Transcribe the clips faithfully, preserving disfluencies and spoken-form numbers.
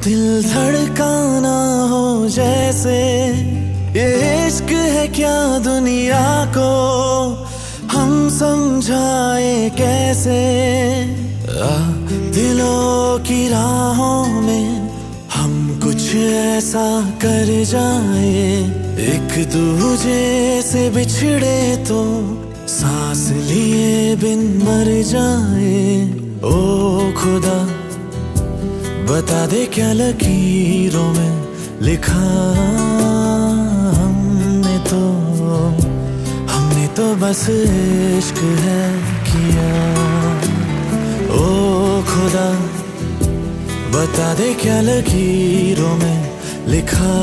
दिल धड़काना हो जैसे, ये इश्क है क्या दुनिया को हम समझाए कैसे। आ, दिलों की राहों में हम कुछ ऐसा कर जाए, एक दूजे से बिछड़े तो सांस लिए बिन मर जाए। ओ खुदा बता दे क्या लकीरों में लिखा हमने तो, हमने तो बस इश्क है किया। ओ खुदा बता दे क्या लकीरों में लिखा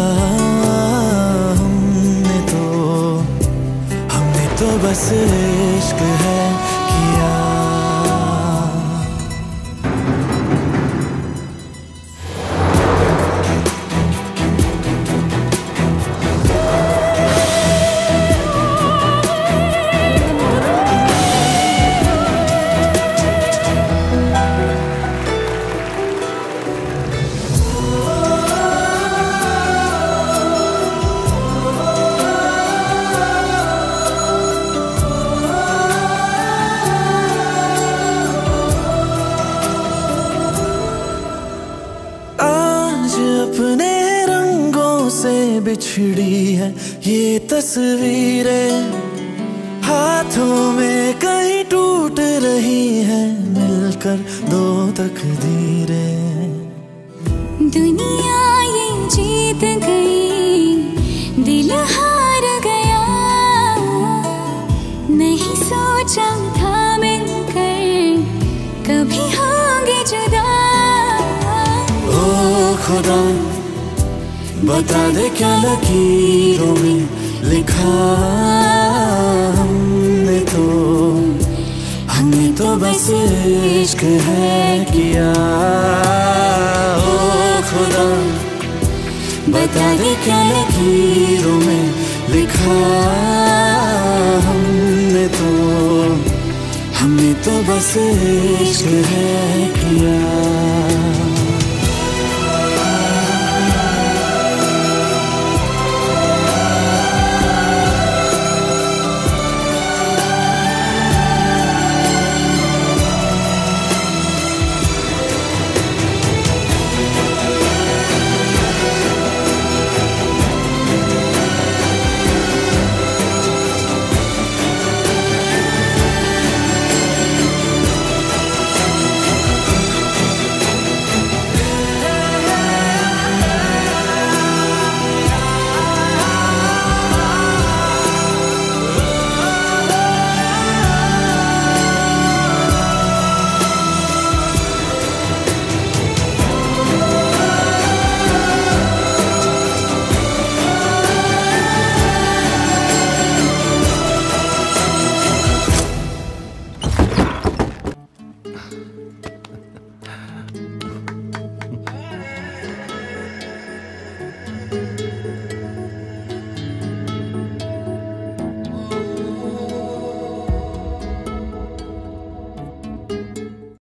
हमने तो, हमने तो बस इश्क है किया। अपने रंगों से बिछड़ी है ये तस्वीरें, हाथों में कहीं टूट रही है मिलकर दो तकदीरें। दुनिया ये जीत गई, दिल हार गया, नहीं सोचा था मिलकर कभी होंगे जुदा। ओ खुदा बता दे क्या लकीरों में लिखा हमने तो, हमने तो बस इश्क है किया। ओ खुदा बता दे क्या लकीरों में लिखा हमने तो, हमने तो बस इश्क है किया।